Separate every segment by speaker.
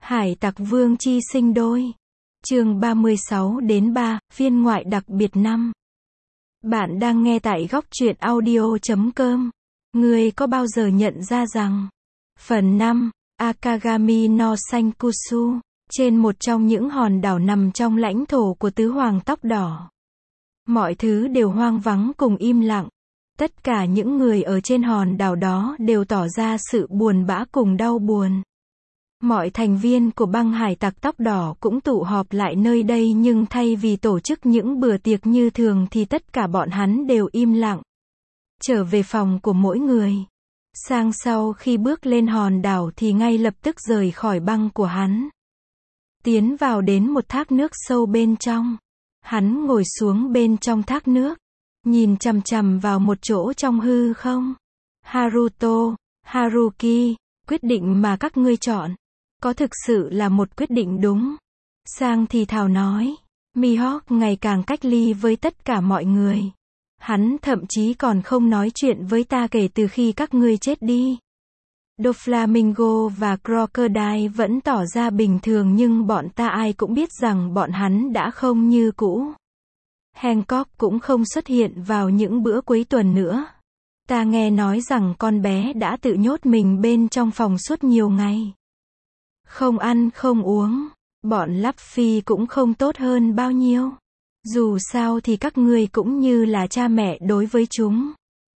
Speaker 1: Hải tặc vương chi sinh đôi. Chương 36-3, phiên ngoại đặc biệt 5. Bạn đang nghe tại góc truyện audio.com. Ngươi có bao giờ nhận ra rằng phần 5, Akagami no Sankusu, trên một trong những hòn đảo nằm trong lãnh thổ của tứ hoàng tóc đỏ. Mọi thứ đều hoang vắng cùng im lặng. Tất cả những người ở trên hòn đảo đó đều tỏ ra sự buồn bã cùng đau buồn. Mọi thành viên của băng hải tặc tóc đỏ cũng tụ họp lại nơi đây, nhưng thay vì tổ chức những bữa tiệc như thường thì tất cả bọn hắn đều im lặng. Trở về phòng của mỗi người. Sang sau khi bước lên hòn đảo thì ngay lập tức rời khỏi băng của hắn. Tiến vào đến một thác nước sâu bên trong. Hắn ngồi xuống bên trong thác nước. Nhìn chằm chằm vào một chỗ trong hư không. Haruto, Haruki, quyết định mà các ngươi chọn có thực sự là một quyết định đúng. Sang thì thào nói. Mihawk ngày càng cách ly với tất cả mọi người. Hắn thậm chí còn không nói chuyện với ta kể từ khi các ngươi chết đi. Doflamingo và Crocodile vẫn tỏ ra bình thường, nhưng bọn ta ai cũng biết rằng bọn hắn đã không như cũ. Hancock cũng không xuất hiện vào những bữa cuối tuần nữa. Ta nghe nói rằng con bé đã tự nhốt mình bên trong phòng suốt nhiều ngày. Không ăn không uống. Bọn Luffy cũng không tốt hơn bao nhiêu. Dù sao thì các ngươi cũng như là cha mẹ đối với chúng.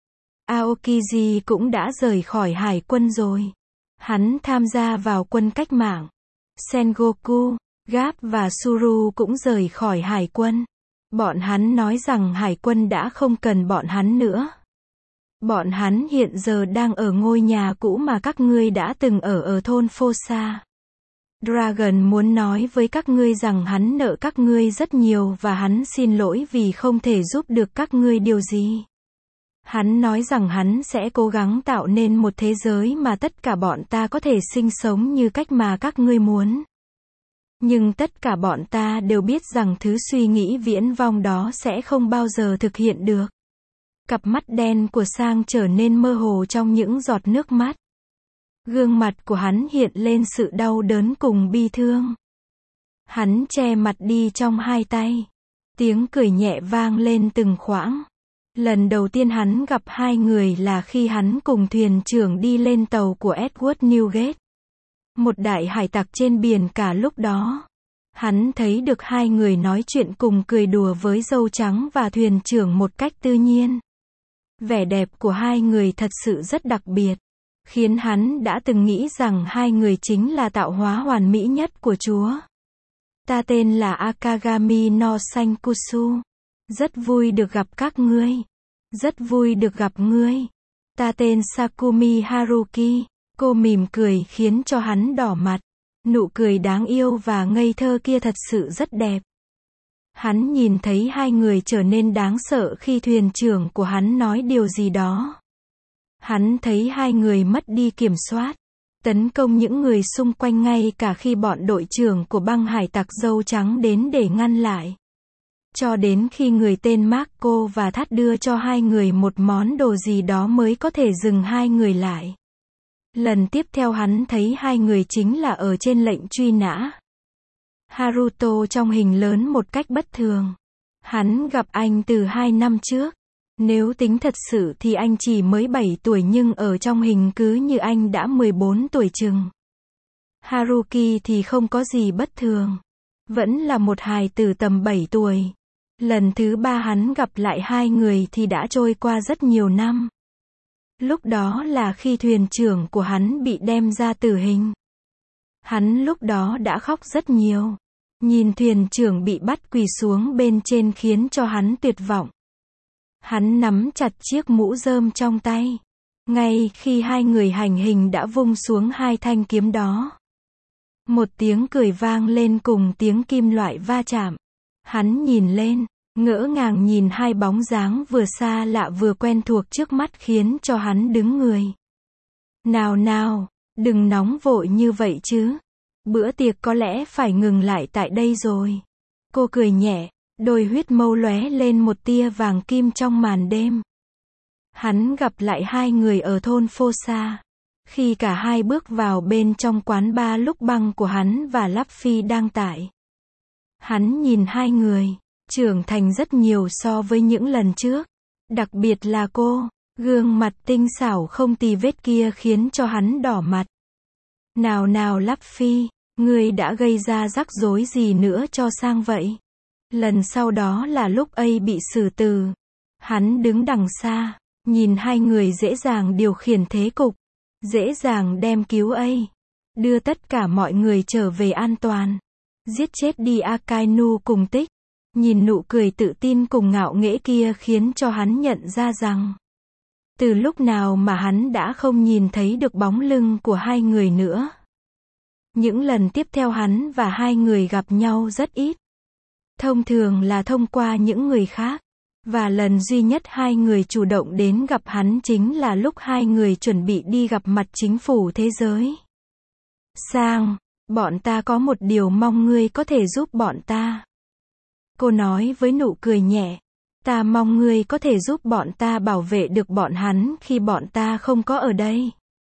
Speaker 1: Aokiji cũng đã rời khỏi hải quân rồi. Hắn tham gia vào quân cách mạng. Sengoku, Garp và Suru cũng rời khỏi hải quân. Bọn hắn nói rằng hải quân đã không cần bọn hắn nữa. Bọn hắn hiện giờ đang ở ngôi nhà cũ mà các ngươi đã từng ở thôn Fosa. Dragon muốn nói với các ngươi rằng hắn nợ các ngươi rất nhiều và hắn xin lỗi vì không thể giúp được các ngươi điều gì. Hắn nói rằng hắn sẽ cố gắng tạo nên một thế giới mà tất cả bọn ta có thể sinh sống như cách mà các ngươi muốn. Nhưng tất cả bọn ta đều biết rằng thứ suy nghĩ viễn vông đó sẽ không bao giờ thực hiện được. Cặp mắt đen của Sang trở nên mơ hồ trong những giọt nước mắt. Gương mặt của hắn hiện lên sự đau đớn cùng bi thương. Hắn che mặt đi trong hai tay. Tiếng cười nhẹ vang lên từng khoảng. Lần đầu tiên hắn gặp hai người là khi hắn cùng thuyền trưởng đi lên tàu của Edward Newgate. Một đại hải tặc trên biển cả lúc đó. Hắn thấy được hai người nói chuyện cùng cười đùa với dâu trắng và thuyền trưởng một cách tự nhiên. Vẻ đẹp của hai người thật sự rất đặc biệt. Khiến hắn đã từng nghĩ rằng hai người chính là tạo hóa hoàn mỹ nhất của Chúa. Ta tên là Akagami no Sankusu. Rất vui được gặp các ngươi. Rất vui được gặp ngươi. Ta tên Sakumi Haruki. Cô mỉm cười khiến cho hắn đỏ mặt. Nụ cười đáng yêu và ngây thơ kia thật sự rất đẹp. Hắn nhìn thấy hai người trở nên đáng sợ khi thuyền trưởng của hắn nói điều gì đó. Hắn thấy hai người mất đi kiểm soát, tấn công những người xung quanh ngay cả khi bọn đội trưởng của băng hải tặc dâu trắng đến để ngăn lại. Cho đến khi người tên Marco và Thát đưa cho hai người một món đồ gì đó mới có thể dừng hai người lại. Lần tiếp theo hắn thấy hai người chính là ở trên lệnh truy nã. Haruto trong hình lớn một cách bất thường. Hắn gặp anh từ 2 năm trước. Nếu tính thật sự thì anh chỉ mới 7 tuổi, nhưng ở trong hình cứ như anh đã 14 tuổi chừng. Haruki thì không có gì bất thường. Vẫn là một hài tử tầm 7 tuổi. Lần thứ 3 hắn gặp lại hai người thì đã trôi qua rất nhiều năm. Lúc đó là khi thuyền trưởng của hắn bị đem ra tử hình. Hắn lúc đó đã khóc rất nhiều. Nhìn thuyền trưởng bị bắt quỳ xuống bên trên khiến cho hắn tuyệt vọng. Hắn nắm chặt chiếc mũ rơm trong tay. Ngay khi hai người hành hình đã vung xuống hai thanh kiếm đó. Một tiếng cười vang lên cùng tiếng kim loại va chạm. Hắn nhìn lên, ngỡ ngàng nhìn hai bóng dáng vừa xa lạ vừa quen thuộc trước mắt khiến cho hắn đứng người. Nào nào, đừng nóng vội như vậy chứ. Bữa tiệc có lẽ phải ngừng lại tại đây rồi. Cô cười nhẹ. Đôi huyết mâu lóe lên một tia vàng kim trong màn đêm. Hắn gặp lại hai người ở thôn Fosa. Khi cả hai bước vào bên trong quán bar lúc băng của hắn và Luffy đang tại. Hắn nhìn hai người, trưởng thành rất nhiều so với những lần trước. Đặc biệt là cô, gương mặt tinh xảo không tì vết kia khiến cho hắn đỏ mặt. Nào nào Luffy, ngươi đã gây ra rắc rối gì nữa cho Sang vậy? Lần sau đó là lúc A bị xử tử. Hắn đứng đằng xa, nhìn hai người dễ dàng điều khiển thế cục, dễ dàng đem cứu A, đưa tất cả mọi người trở về an toàn, giết chết đi Akainu cùng Tích. Nhìn nụ cười tự tin cùng ngạo nghễ kia khiến cho hắn nhận ra rằng, từ lúc nào mà hắn đã không nhìn thấy được bóng lưng của hai người nữa. Những lần tiếp theo hắn và hai người gặp nhau rất ít. Thông thường là thông qua những người khác. Và lần duy nhất hai người chủ động đến gặp hắn chính là lúc hai người chuẩn bị đi gặp mặt chính phủ thế giới. Sang, bọn ta có một điều mong ngươi có thể giúp bọn ta. Cô nói với nụ cười nhẹ. Ta mong ngươi có thể giúp bọn ta bảo vệ được bọn hắn khi bọn ta không có ở đây.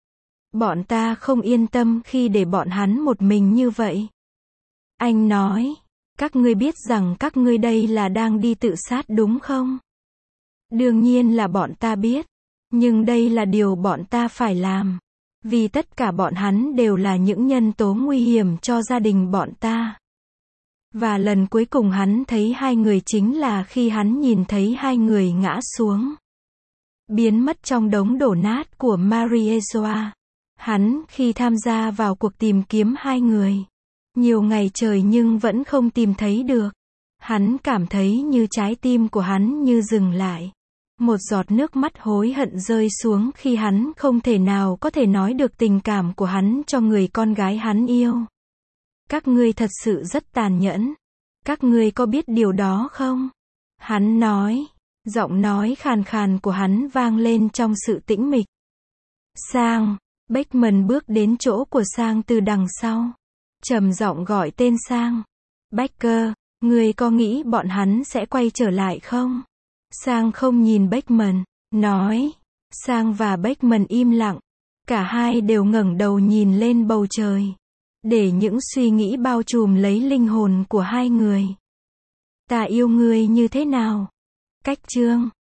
Speaker 1: Bọn ta không yên tâm khi để bọn hắn một mình như vậy. Anh nói, các ngươi biết rằng các ngươi đây là đang đi tự sát đúng không? Đương nhiên là bọn ta biết. Nhưng đây là điều bọn ta phải làm. Vì tất cả bọn hắn đều là những nhân tố nguy hiểm cho gia đình bọn ta. Và lần cuối cùng hắn thấy hai người chính là khi hắn nhìn thấy hai người ngã xuống, biến mất trong đống đổ nát của Mariezoa. Hắn khi tham gia vào cuộc tìm kiếm hai người. Nhiều ngày trời nhưng vẫn không tìm thấy được. Hắn cảm thấy như trái tim của hắn như dừng lại. Một giọt nước mắt hối hận rơi xuống khi hắn không thể nào có thể nói được tình cảm của hắn cho người con gái hắn yêu. Các ngươi thật sự rất tàn nhẫn. Các ngươi có biết điều đó không? Hắn nói. Giọng nói khàn khàn của hắn vang lên trong sự tĩnh mịch. Sang. Beckman bước đến chỗ của Sang từ đằng sau. Trầm giọng gọi tên Sang. Becker, ngươi có nghĩ bọn hắn sẽ quay trở lại không? Sang không nhìn Beckman, nói. Sang và Beckman im lặng. Cả hai đều ngẩng đầu nhìn lên bầu trời. Để những suy nghĩ bao trùm lấy linh hồn của hai người. Ta yêu ngươi như thế nào? Cách chương